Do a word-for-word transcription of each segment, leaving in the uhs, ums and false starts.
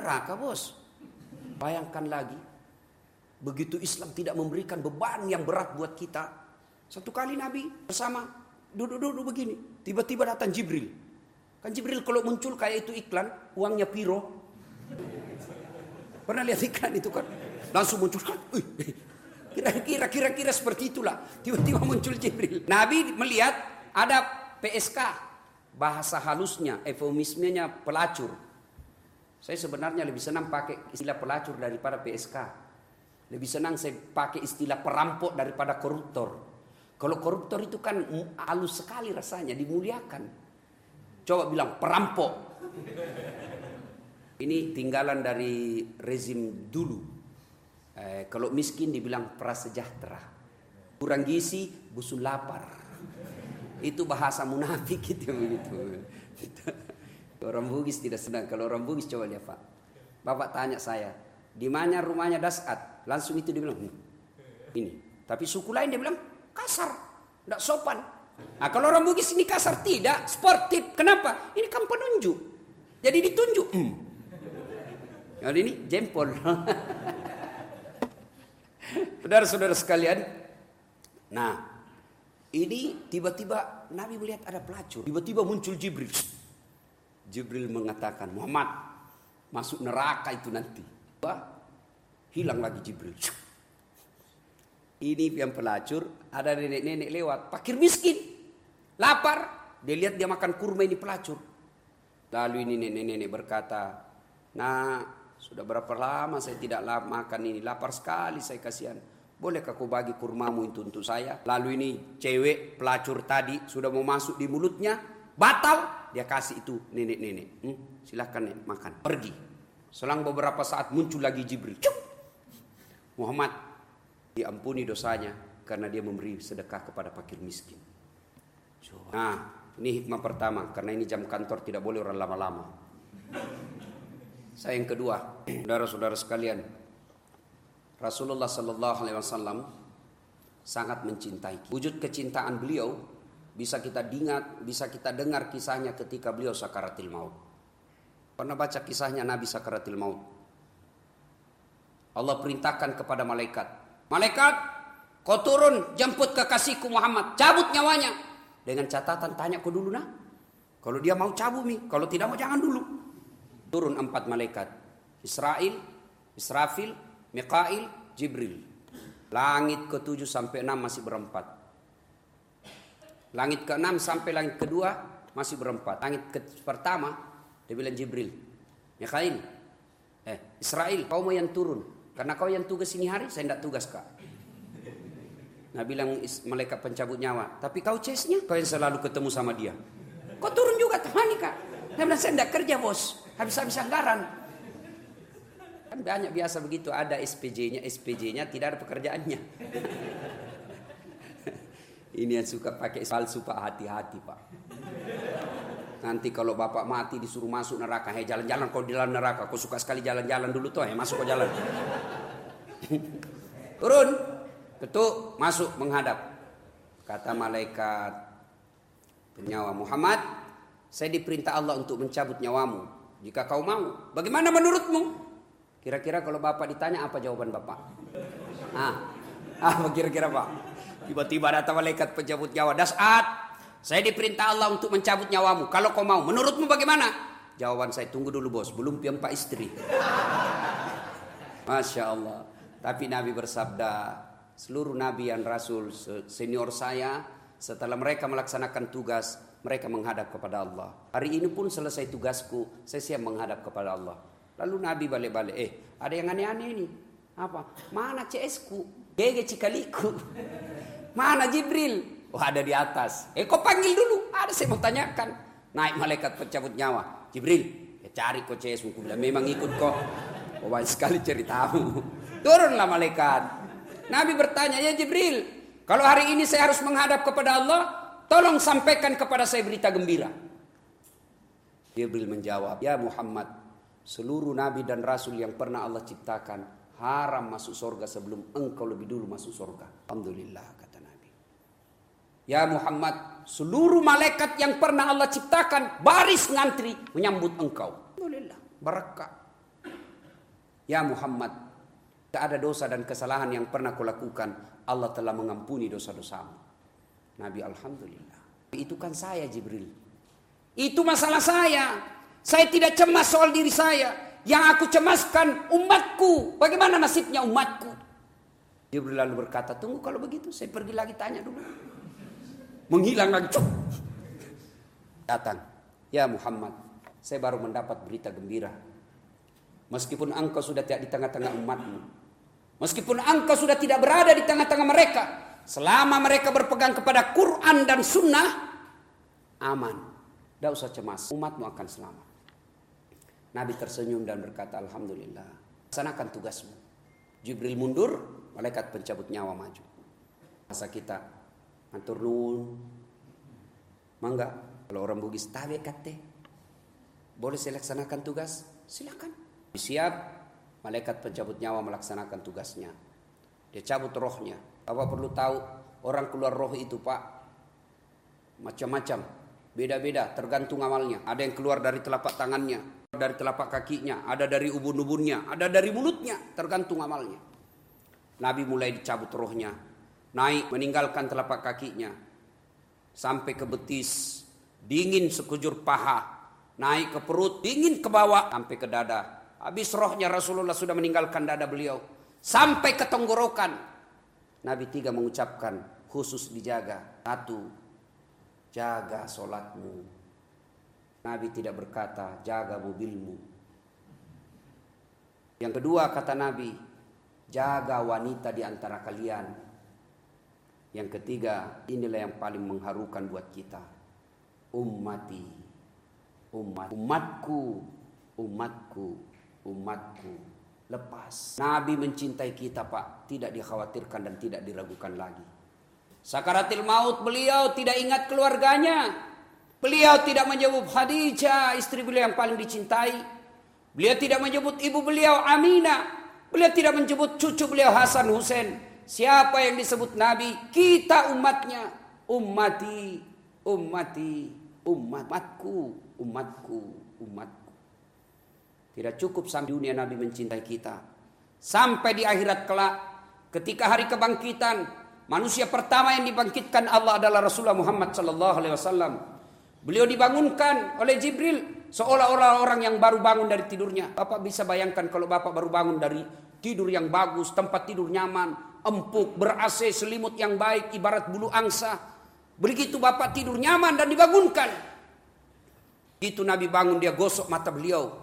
neraka, bos. Bayangkan lagi, begitu Islam tidak memberikan beban yang berat buat kita. Satu kali Nabi bersama duduk-duduk begini, tiba-tiba datang Jibril. Kan Jibril kalau muncul kayak itu iklan, uangnya piro. Pernah lihat iklan itu kan? Langsung muncul kan? Kira-kira kira-kira seperti itulah. Tiba-tiba muncul Jibril. Nabi melihat ada P S K, bahasa halusnya, eufemismenya pelacur. Saya sebenarnya lebih senang pakai istilah pelacur daripada P S K. Lebih senang saya pakai istilah perampok daripada koruptor. Kalau koruptor itu kan halus sekali rasanya, dimuliakan. Coba bilang perampok. Ini tinggalan dari rezim dulu. Eh, kalau miskin dibilang prasejahtera. Kurang gizi, busuk lapar. Itu bahasa munafik gitu begitu. Orang Bugis tidak senang. Kalau orang Bugis coba lihat Pak. Bapak tanya saya, di mana rumahnya Dasat? Langsung itu dia bilang, hm, ini. Tapi suku lain dia bilang kasar, tidak sopan. Nah, kalau orang Bugis ini kasar tidak, sportif. Kenapa? Ini kan penunjuk. Jadi ditunjuk. Hmm. Jadi ini jempol. Saudara-saudara sekalian, nah ini tiba-tiba Nabi melihat ada pelacur. Tiba-tiba muncul Jibril. Jibril mengatakan, Muhammad masuk neraka itu nanti. Hilang lagi Jibril. Ini yang pelacur, ada nenek-nenek lewat, fakir miskin, lapar. Dia lihat dia makan kurma, ini pelacur. Lalu ini nenek-nenek berkata, nah sudah berapa lama saya tidak makan ini, lapar sekali saya kasihan. Bolehkah kau bagi kurmamu itu untuk saya? Lalu ini cewek pelacur tadi sudah mau masuk di mulutnya, batal. Dia kasih itu nenek-nenek. Hmm, silahkan nek, makan. Pergi. Selang beberapa saat muncul lagi Jibril. Cuk! Muhammad diampuni dosanya karena dia memberi sedekah kepada fakir miskin. Nah, ini hikmah pertama, karena ini jam kantor tidak boleh orang lama-lama. Saya yang kedua, saudara-saudara sekalian, Rasulullah Sallallahu Alaihi Wasallam sangat mencintai. Wujud kecintaan beliau bisa kita ingat, bisa kita dengar kisahnya ketika beliau sakaratil maut. Pernah baca kisahnya Nabi sakaratil maut? Allah perintahkan kepada malaikat, malaikat, kau turun jemput kekasihku Muhammad, cabut nyawanya. Dengan catatan tanya kau dulu nah. Kalau dia mau cabut nih, kalau tidak mau jangan dulu. Turun empat malaikat, Israel, Israfil, Mikail, Jibril. Langit ketujuh sampai enam masih berempat. Langit keenam sampai langit kedua masih berempat. Langit ke pertama dia bilang Jibril, Mikail, eh Israel, kau mau yang turun. Karena kau yang tugas ini hari, saya tidak tugas kak. Nah bilang malaikat pencabut nyawa, tapi kau cesnya, kau yang selalu ketemu sama dia. Kau turun juga temani kak. Dia bilang saya tidak kerja bos, habis-habis anggaran. Kan banyak biasa begitu, ada S P J-nya, S P J-nya tidak ada pekerjaannya. Ini yang suka pakai palsu pak, hati-hati pak. Nanti kalau bapak mati disuruh masuk neraka, hei jalan-jalan kau di dalam neraka, kau suka sekali jalan-jalan dulu tuh, hei masuk kau jalan. Turun, ketuk, masuk menghadap. Kata malaikat penyawa Muhammad, saya diperintah Allah untuk mencabut nyawamu. Jika kau mau, bagaimana menurutmu? Kira-kira kalau bapak ditanya apa jawaban bapak? Ah, ah kira-kira pak. Tiba-tiba datang malaikat pencabut nyawa, Dasat, saya diperintah Allah untuk mencabut nyawamu. Kalau kau mau, menurutmu bagaimana? Jawaban saya, tunggu dulu bos, belum punya empat istri. Masya Allah. Tapi Nabi bersabda, seluruh Nabi dan Rasul senior saya, setelah mereka melaksanakan tugas, mereka menghadap kepada Allah. Hari ini pun selesai tugasku, saya siap menghadap kepada Allah. Lalu Nabi balik-balik, eh ada yang aneh-aneh ini. Apa? Mana C S-ku? Gege cikaliku. Mana Jibril? Oh ada di atas. Eh kau panggil dulu. Ada saya mau tanyakan. Naik malaikat pencabut nyawa. Jibril, ya cari kau C S-mu. Bilang memang ikut kok. Oh banyak sekali ceritamu. Turunlah malaikat. Nabi bertanya, ya Jibril, kalau hari ini saya harus menghadap kepada Allah, tolong sampaikan kepada saya berita gembira. Jibril menjawab, ya Muhammad, seluruh Nabi dan Rasul yang pernah Allah ciptakan haram masuk surga sebelum engkau lebih dulu masuk surga. Alhamdulillah, kata Nabi. Ya Muhammad, seluruh malaikat yang pernah Allah ciptakan baris ngantri menyambut engkau. Alhamdulillah, berkah. Ya Muhammad, tidak ada dosa dan kesalahan yang pernah kau lakukan. Allah telah mengampuni dosa-dosamu. Nabi, alhamdulillah. Itu kan saya, Jibril. Itu masalah saya. Saya tidak cemas soal diri saya. Yang aku cemaskan umatku. Bagaimana nasibnya umatku? Jibril lalu berkata, tunggu kalau begitu. Saya pergi lagi tanya dulu. Menghilang lagi. Cuk. Datang. Ya Muhammad, saya baru mendapat berita gembira. Meskipun engkau sudah tidak di tengah-tengah umatmu. Meskipun engkau sudah tidak berada di tengah-tengah mereka. Selama mereka berpegang kepada Quran dan Sunnah, aman. Tidak usah cemas, umatmu akan selamat. Nabi tersenyum dan berkata, alhamdulillah. Laksanakan tugasmu. Jibril mundur, malaikat pencabut nyawa maju. Masa kita, matur nuwun. Mangga, kalau orang Bugis, tawe kate. Boleh saya laksanakan tugas? Silakan. Siap, malaikat pencabut nyawa melaksanakan tugasnya. Dia cabut rohnya. Bapak perlu tahu, orang keluar roh itu Pak, macam-macam. Beda-beda, tergantung amalnya. Ada yang keluar dari telapak tangannya, dari telapak kakinya, ada dari ubun-ubunnya, ada dari mulutnya, tergantung amalnya. Nabi mulai dicabut rohnya, naik meninggalkan telapak kakinya, sampai ke betis, dingin sekujur paha, naik ke perut, dingin ke bawah, sampai ke dada. Habis rohnya Rasulullah sudah meninggalkan dada beliau, sampai ke tenggorokan. Nabi tiga mengucapkan, khusus dijaga. Satu, jaga solatmu. Nabi tidak berkata, jaga mobilmu. Yang kedua kata Nabi, jaga wanita di antara kalian. Yang ketiga, inilah yang paling mengharukan buat kita. Ummati, umat, umatku, umatku, umatku. Lepas. Nabi mencintai kita Pak, tidak dikhawatirkan dan tidak diragukan lagi. Sakaratil maut beliau tidak ingat keluarganya. Beliau tidak menyebut Khadijah, istri beliau yang paling dicintai. Beliau tidak menyebut ibu beliau Aminah. Beliau tidak menyebut cucu beliau Hasan Husain. Siapa yang disebut Nabi? Kita umatnya. Ummati, ummati, umatku, umatku, umatku. Tidak cukup sampai dunia Nabi mencintai kita. Sampai di akhirat kelak, ketika hari kebangkitan, manusia pertama yang dibangkitkan Allah adalah Rasulullah Muhammad sallallahu alaihi wasallam. Beliau dibangunkan oleh Jibril seolah-olah orang yang baru bangun dari tidurnya. Bapak bisa bayangkan kalau Bapak baru bangun dari tidur yang bagus, tempat tidur nyaman, empuk, ber-A C, selimut yang baik, ibarat bulu angsa. Begitu Bapak tidur nyaman dan dibangunkan. Itu Nabi bangun, dia gosok mata beliau.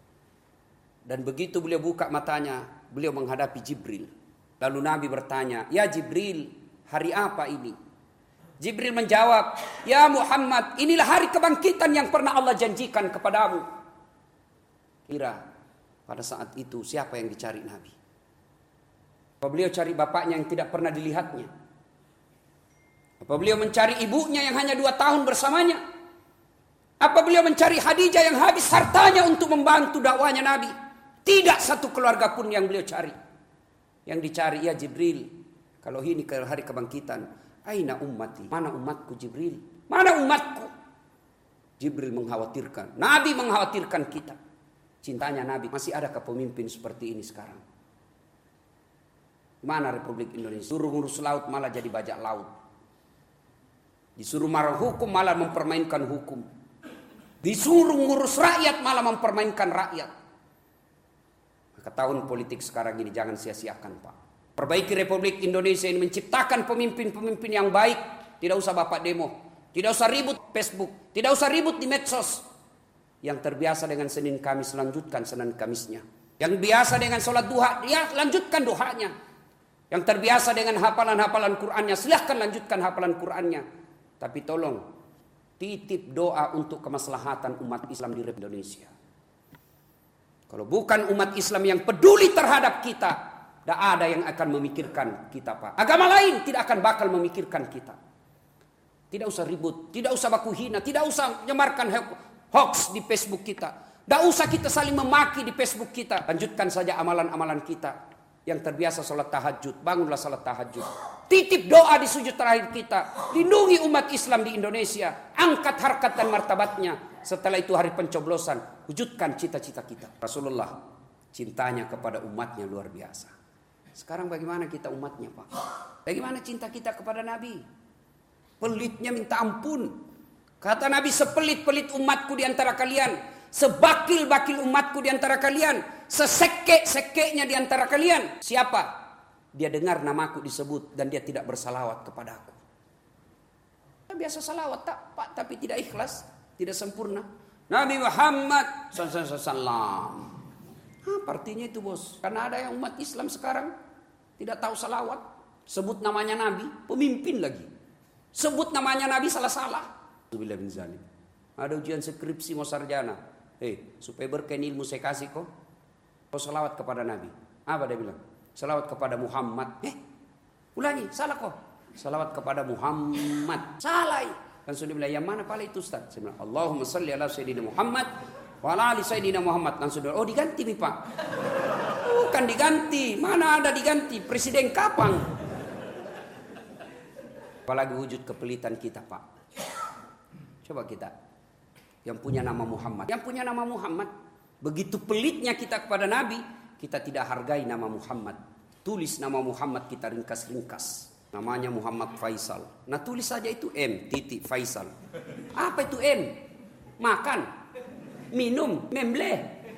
Dan begitu beliau buka matanya, beliau menghadapi Jibril. Lalu Nabi bertanya, ya Jibril, hari apa ini? Jibril menjawab, ya Muhammad, inilah hari kebangkitan yang pernah Allah janjikan kepadamu. Kira pada saat itu siapa yang dicari Nabi? Apa beliau cari bapaknya yang tidak pernah dilihatnya? Apa beliau mencari ibunya yang hanya dua tahun bersamanya? Apa beliau mencari Khadijah yang habis hartanya untuk membantu dakwanya Nabi? Tidak satu keluarga pun yang beliau cari. Yang dicari, ya Jibril, kalau ini ke hari kebangkitan, aina ummati? Mana umatku Jibril? Mana umatku? Jibril mengkhawatirkan, Nabi mengkhawatirkan kita. Cintanya Nabi, masih adakah pemimpin seperti ini sekarang? Mana Republik Indonesia? Suruh ngurus laut malah jadi bajak laut. Disuruh marah hukum malah mempermainkan hukum. Disuruh ngurus rakyat malah mempermainkan rakyat. Maka tahun politik sekarang ini jangan sia-siakan Pak. Perbaiki Republik Indonesia ini, menciptakan pemimpin-pemimpin yang baik. Tidak usah Bapak demo, tidak usah ribut Facebook, tidak usah ribut di medsos. Yang terbiasa dengan Senin Kamis, lanjutkan Senin Kamisnya. Yang biasa dengan sholat duha, ya lanjutkan duhanya. Yang terbiasa dengan hafalan-hafalan Qur'annya, silahkan lanjutkan hafalan Qur'annya. Tapi tolong titip doa untuk kemaslahatan umat Islam di Republik Indonesia. Kalau bukan umat Islam yang peduli terhadap kita, tidak ada yang akan memikirkan kita Pak. Agama lain tidak akan bakal memikirkan kita. Tidak usah ribut, tidak usah baku hina, tidak usah menyebarkan hoax di Facebook kita. Tidak usah kita saling memaki di Facebook kita. Lanjutkan saja amalan-amalan kita. Yang terbiasa sholat tahajud, bangunlah sholat tahajud. Titip doa di sujud terakhir kita. Lindungi umat Islam di Indonesia. Angkat harkat dan martabatnya. Setelah itu hari pencoblosan, wujudkan cita-cita kita. Rasulullah Cintanya kepada umatnya luar biasa. Sekarang bagaimana kita umatnya, Pak? Bagaimana cinta kita kepada Nabi? Pelitnya minta ampun. Kata Nabi, sepelit-pelit umatku di antara kalian, sebakil-bakil umatku di antara kalian, seseke-sekenya di antara kalian. Siapa? Dia dengar namaku disebut dan dia tidak bersalawat kepada aku. Biasa salawat tak, Pak, tapi tidak ikhlas, tidak sempurna. Nabi Muhammad sallallahu alaihi wasallam. Apa artinya itu, bos? Karena ada yang umat Islam sekarang tidak tahu salawat. Sebut namanya Nabi, pemimpin lagi. Sebut namanya Nabi salah-salah. Ada ujian skripsi mau sarjana. Hei, supaya berkah ilmu saya kasih kok. Kau salawat kepada Nabi. Apa dia bilang? Salawat kepada Muhammad. Eh, ulangi, salah kok. Salawat kepada Muhammad. Salah. Langsung dia bilang, yang mana pala itu, Ustaz? Saya bilang, Allahumma salli ala Sayyidina Muhammad wa ala ali Sayyidina Muhammad. Langsung dia, oh diganti nih, Pak. Bukan diganti. Mana ada diganti? Presiden kapan? Apalagi wujud kepelitan kita, Pak. Coba kita. Yang punya nama Muhammad. Yang punya nama Muhammad. Begitu pelitnya kita kepada Nabi, kita tidak hargai nama Muhammad. Tulis nama Muhammad kita ringkas-ringkas. Namanya Muhammad Faisal. Nah tulis saja itu M, titik Faisal. Apa itu M? Makan, minum, memble.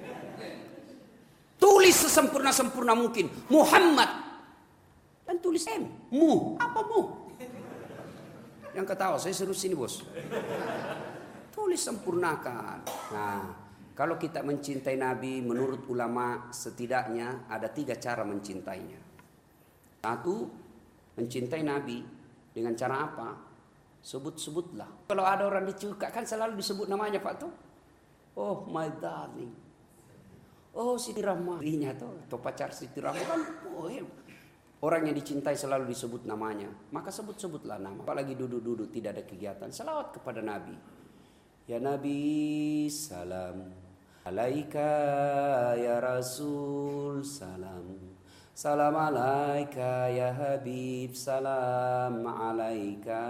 Tulis sesempurna-sempurna mungkin. Muhammad. Dan tulis M. Mu. Apa mu? Yang ketawa, saya suruh sini, bos. Tulis sempurnakan. Nah, kalau kita mencintai Nabi, menurut ulama setidaknya ada tiga cara mencintainya. Satu, mencintai Nabi dengan cara apa? Sebut-sebutlah. Kalau ada orang dicuka kan selalu disebut namanya, Pak tuh. Oh my darling. Oh Siti Rahma. Inya tuh, atau pacar Siti Rahma kan. Oh, ya. Orang yang dicintai selalu disebut namanya. Maka sebut-sebutlah nama. Apalagi duduk-duduk tidak ada kegiatan. Salawat kepada Nabi. Ya Nabi salam. Alaika ya Rasul salam. Salam alaika ya Habib, salam alaika.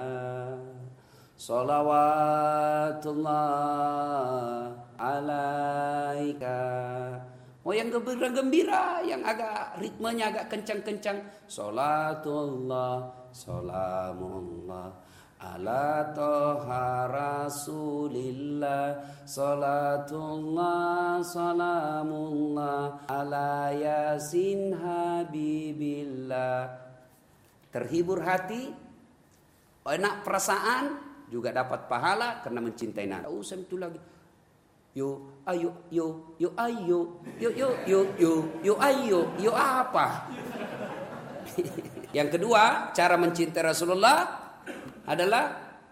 Salawatullah alaika. Oh yang gembira-gembira, yang agak ritmenya agak kencang-kencang. Salatullah, salamullah ala toha rasulillah. Salatullah, salamullah ala yasin habibillah. Terhibur hati, enak perasaan, juga dapat pahala karena mencintai Nabi. Oh, saya itu lagi. Yo, ayo, yo, yo, ayo, yo, yo, yo, yo, yo, ayo, yo apa? Yang kedua, cara mencintai Rasulullah adalah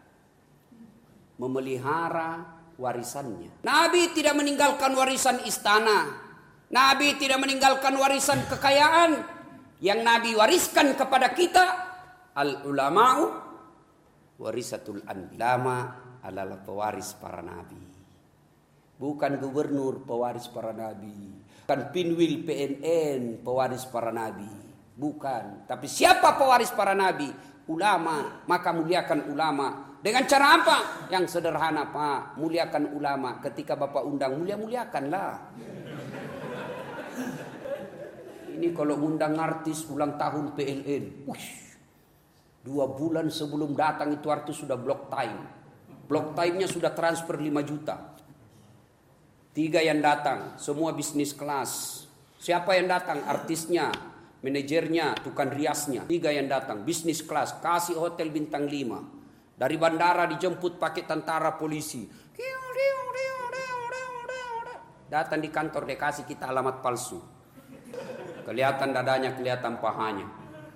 memelihara warisannya. Nabi tidak meninggalkan warisan istana. Nabi tidak meninggalkan warisan kekayaan. Yang Nabi wariskan kepada kita, al-ulama'u warisatul anbiya. Ulama adalah pewaris para nabi. Bukan gubernur pewaris para nabi. Bukan pinwil P N N pewaris para nabi. Bukan. Tapi siapa pewaris para nabi? Ulama. Maka muliakan ulama. Dengan cara apa? Yang sederhana, Pak. Muliakan ulama. Ketika Bapak undang, mulia-muliakanlah. Ini kalau undang artis ulang tahun P L N. Uish, dua bulan sebelum datang itu artis sudah block time. Block time-nya sudah transfer lima juta. Tiga yang datang, semua bisnis kelas. Siapa yang datang? Artisnya, manajernya, tukang riasnya. Tiga yang datang, bisnis kelas, kasih hotel bintang lima. Dari bandara dijemput pakai tentara polisi. Datang di kantor dia kasih kita alamat palsu. Kelihatan dadanya, kelihatan pahanya.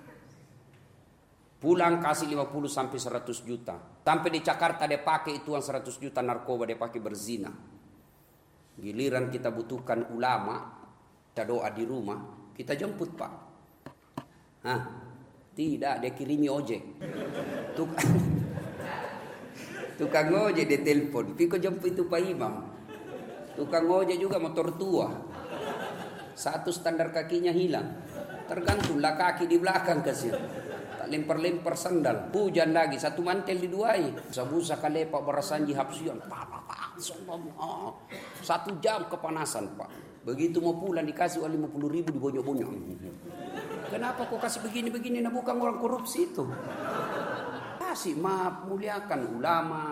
Pulang kasih lima puluh sampai seratus juta. Sampai di Jakarta dia pakai itu uang seratus juta narkoba dia pakai berzina. Giliran kita butuhkan ulama, kita doa di rumah, kita jemput, Pak. Hah? Tidak, dia kirimi ojek. Tukang, tukang ojek dia telepon, piko jemput itu Pak Imam. Tukang ojek juga motor tua. Satu standar kakinya hilang. Tergantunglah kaki di belakang kasih. Tak lempar-lempar sandal. Hujan lagi, satu mantel diduai. Busa-busa kalepak berasanji hapsian. Pa, pa, pa. Satu jam kepanasan Pak. Begitu mau pulang dikasih uang lima puluh ribu dibonyok-bonyok. Kenapa kok kasih begini-begini? Nah bukan orang korupsi itu. Kasih maaf, muliakan ulama.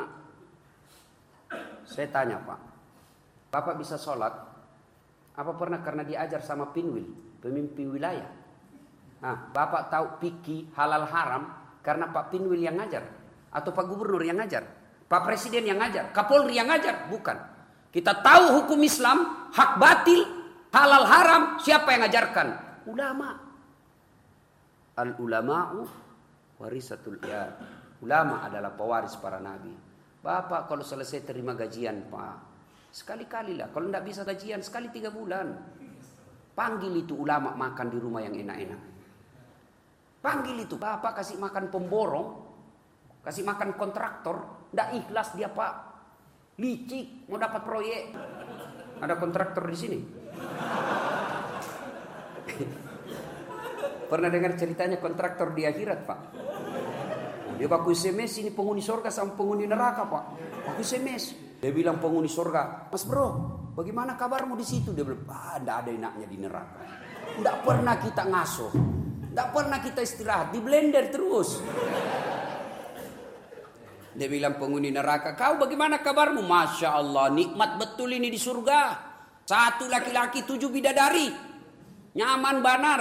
Saya tanya Pak, Bapak bisa sholat? Apa pernah karena diajar sama pinwil, pemimpin wilayah? Nah, Bapak tahu fikih halal haram karena Pak pinwil yang ngajar? Atau Pak gubernur yang ngajar? Pak presiden yang ngajar? Kapolri yang ngajar? Bukan. Kita tahu hukum Islam, hak batil, halal haram, siapa yang ngajarkan? Ulama. Al-ulama'u warisatul ya. Ulama adalah pewaris para nabi. Bapak kalau selesai terima gajian Pak, sekali-kali lah. Kalau tidak bisa gajian sekali tiga bulan, panggil itu ulama makan di rumah yang enak-enak. Panggil itu. Bapak kasih makan pemborong, kasih makan kontraktor, tidak ikhlas dia Pak. Licik mau dapat proyek. Ada kontraktor di sini. Pernah dengar ceritanya kontraktor di akhirat Pak? Dia baku S M S ini penghuni surga sama penghuni neraka Pak. Baku S M S. Dia bilang penghuni surga, Mas bro, bagaimana kabarmu di situ? Dia bilang, ah, tidak ada enaknya di neraka. Tidak pernah kita ngasuh, tidak pernah kita istirahat, di blender terus. Dia bilang penghuni neraka, kau bagaimana kabarmu? Masya Allah, nikmat betul ini di surga. Satu laki-laki, tujuh bidadari, nyaman banar.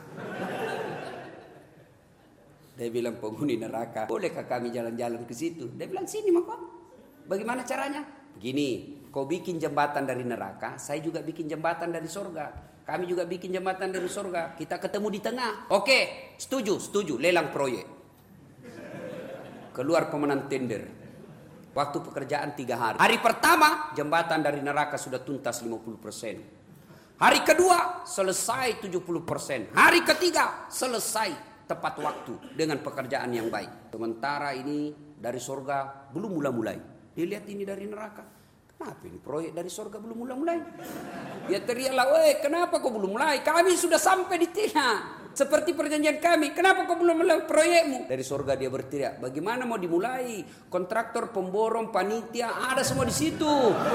Dia bilang penghuni neraka, bolehkah kami jalan-jalan ke situ? Dia bilang sini maka. Bagaimana caranya? Begini, kau bikin jembatan dari neraka, saya juga bikin jembatan dari surga. Kami juga bikin jembatan dari surga. Kita ketemu di tengah. Oke, setuju, setuju. Lelang proyek. Keluar pemenang tender. Waktu pekerjaan tiga hari. Hari pertama, jembatan dari neraka sudah tuntas lima puluh persen. Hari kedua, selesai tujuh puluh persen. Hari ketiga, selesai. Tepat waktu dengan pekerjaan yang baik. Sementara ini dari surga belum mulai-mulai. Dia lihat ini dari neraka. Kenapa ini proyek dari surga belum mulai-mulai? Dia teriaklah, weh kenapa kau belum mulai? Kami sudah sampai di tengah. Seperti perjanjian kami. Kenapa kau belum mulai proyekmu? Dari surga dia berteriak, bagaimana mau dimulai? Kontraktor, pemborong, panitia, ada semua di situ.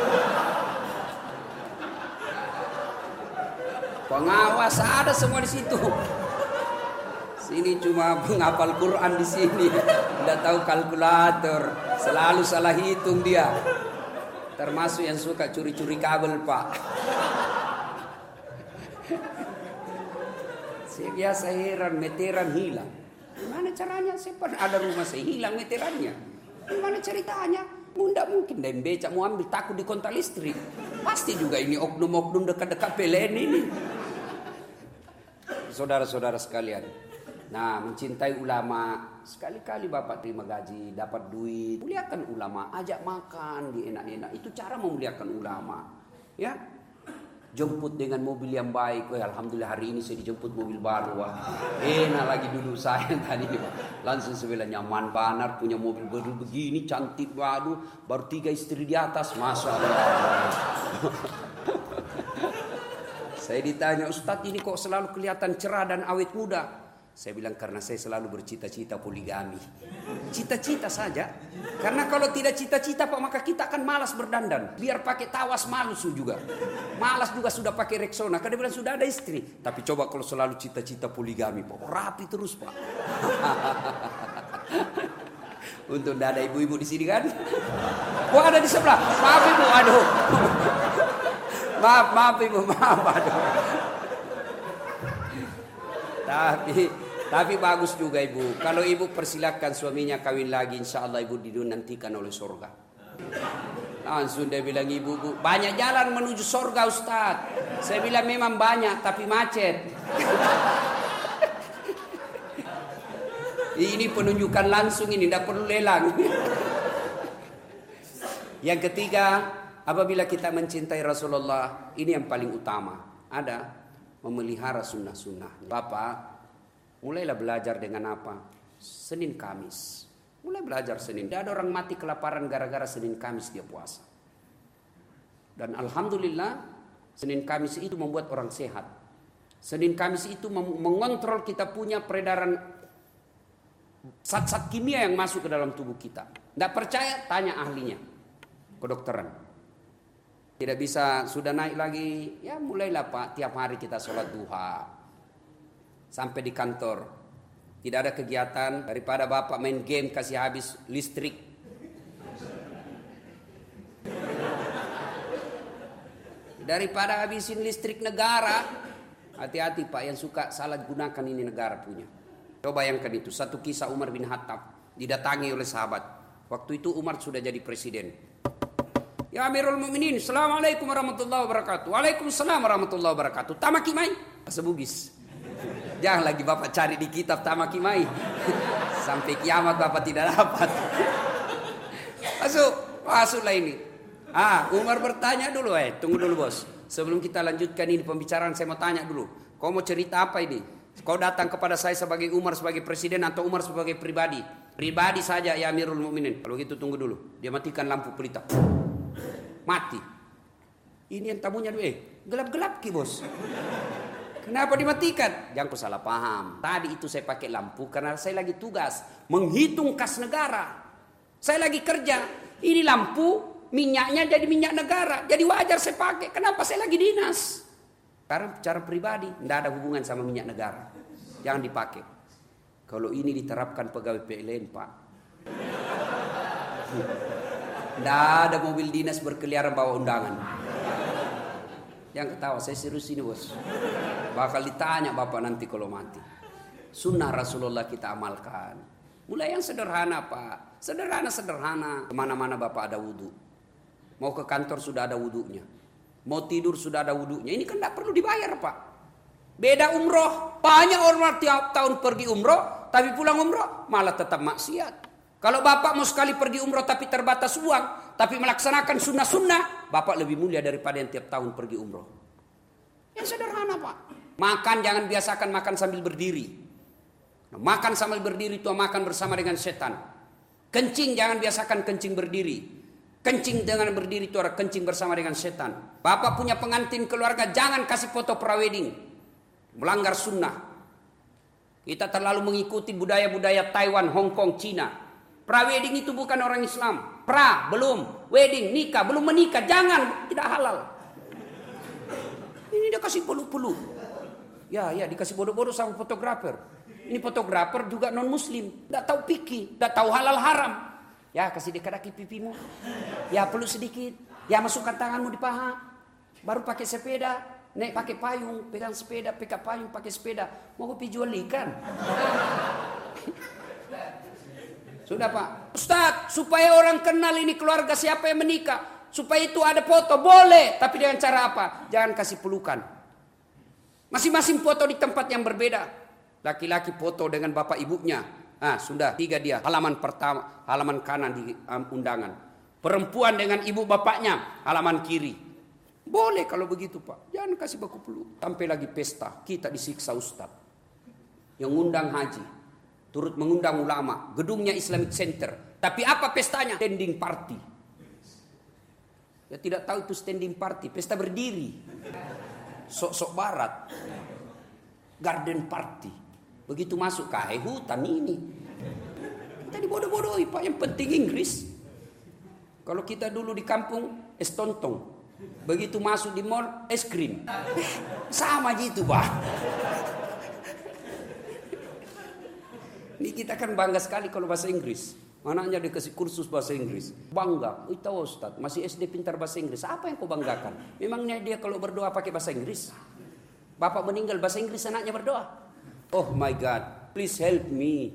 Pengawas ada semua di situ. Ini cuma penghafal Quran di sini, tidak tahu kalkulator, selalu salah hitung dia. Termasuk yang suka curi-curi kabel Pak. Saya biasa heran, meteran hilang. Gimana caranya? Saya pernah ada rumah saya hilang meterannya. Gimana ceritanya? Tidak mungkin dan becak mau ambil, takut di kontak listrik. Pasti juga ini oknum-oknum dekat-dekat P L N ini. Saudara-saudara sekalian. Nah, mencintai ulama, sekali-kali Bapak terima gaji, dapat duit, muliakan ulama, ajak makan di enak-enak. Itu cara memuliakan ulama. Ya. Jemput dengan mobil yang baik. Wah, alhamdulillah hari ini saya dijemput mobil baru. Wah. Enak lagi dulu saya tadi nih, Pak. Langsung sebelah nyaman banar, punya mobil baru begini, cantik baru, baru tiga istri di atas, Masya Allah. Saya ditanya, Ustadz ini kok selalu kelihatan cerah dan awet muda? Saya bilang karena saya selalu bercita-cita poligami. Cita-cita saja. Karena kalau tidak cita-cita Pak, maka kita akan malas berdandan. Biar pakai tawas malu juga. Malas juga sudah pakai Rexona. Karena dia bilang sudah ada istri. Tapi coba kalau selalu cita-cita poligami Pak, rapi terus Pak. Untuk tidak ada ibu-ibu di sini kan? Wah ada di sebelah. Maaf ibu, aduh. Maaf, maaf ibu, maaf, aduh. Tapi tapi bagus juga ibu. Kalau ibu persilakan suaminya kawin lagi, insya Allah ibu dinantikan oleh surga. Langsung dia bilang ibu, bu, banyak jalan menuju surga Ustaz. Saya bilang memang banyak tapi macet. Ini penunjukan langsung ini, tidak perlu lelang. Yang ketiga, apabila kita mencintai Rasulullah, ini yang paling utama. Ada memelihara sunnah-sunnah. Bapak, mulailah belajar dengan apa? Senin Kamis. Mulai belajar Senin. Tidak ada orang mati kelaparan gara-gara Senin Kamis dia puasa. Dan alhamdulillah, Senin Kamis itu membuat orang sehat. Senin Kamis itu mengontrol kita punya peredaran zat-zat kimia yang masuk ke dalam tubuh kita. Tidak percaya? Tanya ahlinya, kedokteran. Tidak bisa, sudah naik lagi. Ya mulailah Pak, tiap hari kita sholat duha. Sampai di kantor. Tidak ada kegiatan daripada Bapak main game kasih habis listrik. Daripada habisin listrik negara. Hati-hati Pak yang suka salah gunakan ini negara punya. Coba bayangkan itu, satu kisah Umar bin Khattab didatangi oleh sahabat. Waktu itu Umar sudah jadi presiden. Ya Amirul Mukminin, Assalamualaikum warahmatullahi wabarakatuh. Waalaikumsalam warahmatullahi wabarakatuh. Tamaki mai, sebugis. Jangan lagi Bapak cari di kitab tamaki mai. Sampai kiamat Bapak tidak dapat. Masuk, masuklah ini. Ah, Umar bertanya dulu, eh, tunggu dulu bos. Sebelum kita lanjutkan ini pembicaraan, saya mau tanya dulu. Kau mau cerita apa ini? Kau datang kepada saya sebagai Umar sebagai presiden atau Umar sebagai pribadi? Pribadi saja ya Amirul Mukminin. Kalau gitu tunggu dulu. Dia matikan lampu pelita. Mati. Ini yang tamunya dulu. Eh, gelap-gelap ki bos. Kenapa dimatikan? Jangan kau salah paham. Tadi itu saya pakai lampu karena saya lagi tugas menghitung kas negara. Saya lagi kerja. Ini lampu minyaknya jadi minyak negara. Jadi wajar saya pakai. Kenapa saya lagi dinas? Karena cara pribadi tidak ada hubungan sama minyak negara. Jangan dipakai. Kalau ini diterapkan pegawai P L N Pak. Tidak ada mobil dinas berkeliaran bawa undangan. Jangan ketawa, saya serius ini bos. Bakal ditanya Bapak nanti kalau mati. Sunnah Rasulullah kita amalkan. Mulai yang sederhana Pak. Sederhana-sederhana. Kemana-mana Bapak ada wudhu. Mau ke kantor sudah ada wudhunya. Mau tidur sudah ada wudhunya. Ini kan tidak perlu dibayar Pak. Beda umroh. Banyak orang tiap tahun pergi umroh. Tapi pulang umroh malah tetap maksiat. Kalau Bapak mau sekali pergi umroh tapi terbatas uang. Tapi melaksanakan sunnah-sunnah. Bapak lebih mulia daripada yang tiap tahun pergi umroh. Yang sederhana Pak. Makan jangan biasakan makan sambil berdiri. Makan sambil berdiri itu makan bersama dengan setan. Kencing jangan biasakan kencing berdiri. Kencing dengan berdiri itu ada kencing bersama dengan setan. Bapak punya pengantin keluarga, jangan kasih foto prawedding. Melanggar sunnah. Kita terlalu mengikuti budaya-budaya Taiwan, Hong Kong, Cina. Prawedding itu bukan orang Islam. Pra, belum. Wedding, nikah, belum menikah. Jangan, tidak halal. Ini dia kasih pelu-pelu. Ya, ya, dikasih bodoh-bodoh sama fotografer. Ini fotografer juga non-muslim. Tidak tahu fikih, tidak tahu halal haram. Ya kasih dekati pipimu. Ya peluk sedikit. Ya masukkan tanganmu di paha. Baru pakai sepeda. Naik pakai payung. Pegang sepeda. Pegang payung pakai sepeda. Mau pergi jual ikan. Sudah Pak. Ustaz. Supaya orang kenal ini keluarga siapa yang menikah. Supaya itu ada foto. Boleh. Tapi dengan cara apa? Jangan kasih pelukan. Masing-masing foto di tempat yang berbeda. Laki-laki foto dengan bapak ibunya. Ah, sudah tiga dia halaman pertama, halaman kanan di um, undangan. Perempuan dengan ibu bapaknya halaman kiri. Boleh kalau begitu Pak. Jangan kasih baku peluk. Sampai lagi pesta, kita disiksa Ustaz. Yang undang haji, turut mengundang ulama, gedungnya Islamic Center. Tapi apa pestanya? Standing party. Ya tidak tahu itu standing party, pesta berdiri. Sok-sok barat. Garden party. Begitu masuk ke hutan ini. Kita dibodoh-bodohi Pak. Yang penting Inggris. Kalau kita dulu di kampung es tontong. Begitu masuk di mall es krim. Sama gitu Pak. Ini kita kan bangga sekali kalau bahasa Inggris. Anaknya dikasih kursus bahasa Inggris. Bangga. Oh, tahu Ustaz, masih S D pintar bahasa Inggris. Apa yang kau banggakan? Memangnya dia kalau berdoa pakai bahasa Inggris? Bapak meninggal bahasa Inggris anaknya berdoa. Oh my God, please help me.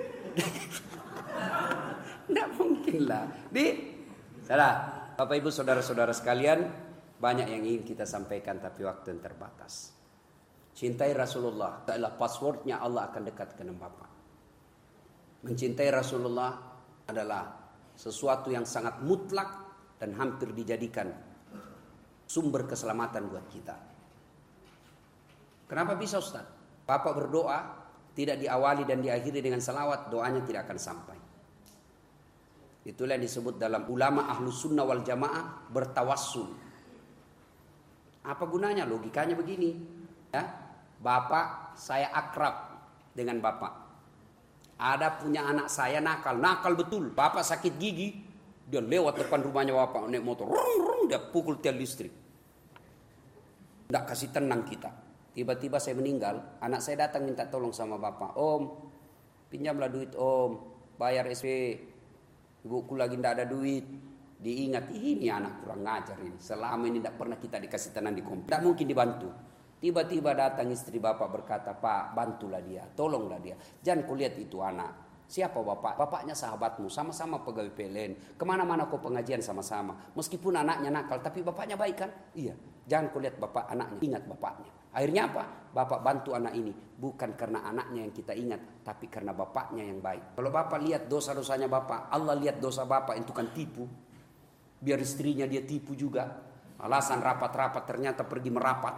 Tidak mungkin lah. Di, salah. Bapak Ibu saudara-saudara sekalian, banyak yang ingin kita sampaikan tapi waktu yang terbatas. Cintai Rasulullah adalah passwordnya Allah akan dekat dengan Bapak. Mencintai Rasulullah adalah sesuatu yang sangat mutlak dan hampir dijadikan sumber keselamatan buat kita. Kenapa bisa Ustaz? Bapak berdoa tidak diawali dan diakhiri dengan salawat, doanya tidak akan sampai. Itulah yang disebut dalam ulama ahlu sunnah wal jamaah bertawassul. Apa gunanya? Logikanya begini. Ya, Bapak saya akrab dengan Bapak. Ada punya anak saya nakal, nakal betul. Bapak sakit gigi, dia lewat depan rumahnya Bapak naik motor, rung, rung, Tong dia pukul tiang listrik. Tidak kasih tenang kita. Tiba-tiba saya meninggal, anak saya datang minta tolong sama bapak. Om, pinjamlah duit om, bayar S P. Ibuku lagi tidak ada duit. Diingat, ini anak kurang ngajar ini. Selama ini tidak pernah kita dikasih tenang di komplek. Tidak mungkin dibantu. Tiba-tiba datang istri bapak berkata, Pak, bantulah dia, tolonglah dia. Jangan kau lihat itu anak. Siapa bapak? Bapaknya sahabatmu, sama-sama pegawai P L N. Kemana-mana kau pengajian sama-sama. Meskipun anaknya nakal, tapi bapaknya baik kan? Iya. Jangan kau lihat bapak anaknya, ingat bapaknya. Akhirnya apa? Bapak bantu anak ini. Bukan karena anaknya yang kita ingat, tapi karena bapaknya yang baik. Kalau bapak lihat dosa-dosanya bapak, Allah lihat dosa bapak itu kan tipu. Biar istrinya dia tipu juga. Alasan rapat-rapat ternyata pergi merapat.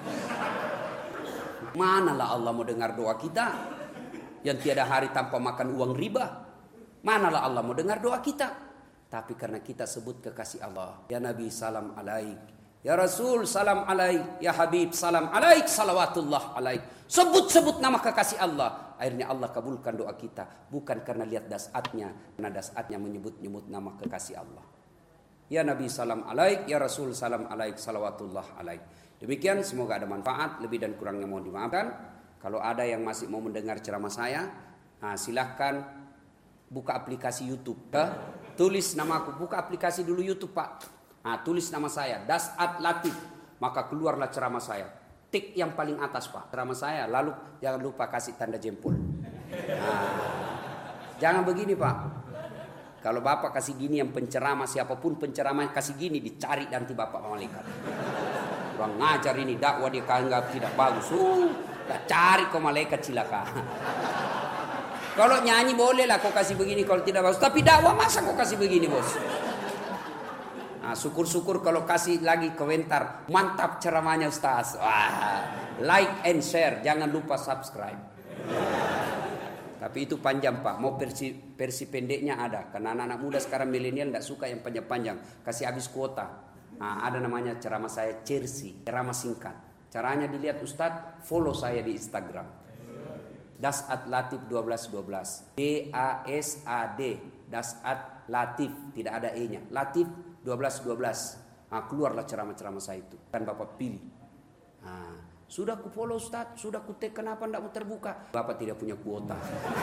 Manalah Allah mau dengar doa kita yang tiada hari tanpa makan uang riba. Manalah Allah mau dengar doa kita. Tapi karena kita sebut kekasih Allah. Ya Nabi salam alaik. Ya Rasul salam alaik. Ya Habib salam alaik. Salawatullah alaik. Sebut-sebut nama kekasih Allah. Akhirnya Allah kabulkan doa kita. Bukan karena lihat dasatnya. Karena dasatnya menyebut-nyebut nama kekasih Allah. Ya Nabi salam alaik, ya Rasul salam alaik, salawatullah alaik. Demikian, semoga ada manfaat, lebih dan kurangnya mohon dimaafkan. Kalau ada yang masih mau mendengar ceramah saya, nah silahkan buka aplikasi YouTube. Ya. Tulis nama aku, buka aplikasi dulu YouTube Pak. Nah, tulis nama saya, Dasat Latif. Maka keluarlah ceramah saya. Tik yang paling atas Pak, ceramah saya. Lalu jangan lupa kasih tanda jempol. Nah, jangan begini Pak. Kalau Bapak kasih gini yang penceramah, siapapun penceramah kasih gini, dicari nanti Bapak malaikat. Kurang ngajar ini, dakwah dia anggap tidak bagus. Uh, cari kau malaikat cilaka. Kalau nyanyi boleh lah kau kasih begini kalau tidak bagus. Tapi dakwah masa kau kasih begini bos? Nah, syukur-syukur kalau kasih lagi komentar. Mantap ceramahnya Ustaz. Wah, like and share, jangan lupa subscribe. Tapi itu panjang Pak, mau versi, versi pendeknya ada. Karena anak-anak muda sekarang milenial tidak suka yang panjang-panjang. Kasih habis kuota. Nah, ada namanya ceramah saya Cersi, ceramah singkat. Caranya dilihat Ustadz, follow saya di Instagram. Dasat Latif dua belas dua belas. D A S A D. Dasat Latif, tidak ada E-nya. Latif dua belas dua belas. Nah, keluarlah ceramah-ceramah saya itu. Kan Bapak pilih. Nah, sudah ku follow Ustaz, sudah ku tag, kenapa tidak mau terbuka? Bapak tidak punya kuota.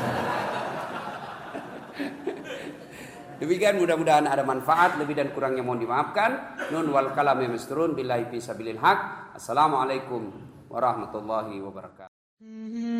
Demikian, mudah-mudahan ada manfaat, lebih dan kurangnya mohon dimaafkan. Nun wal kalam yamsturun billahi fi sabilil haq. Assalamualaikum warahmatullahi wabarakatuh.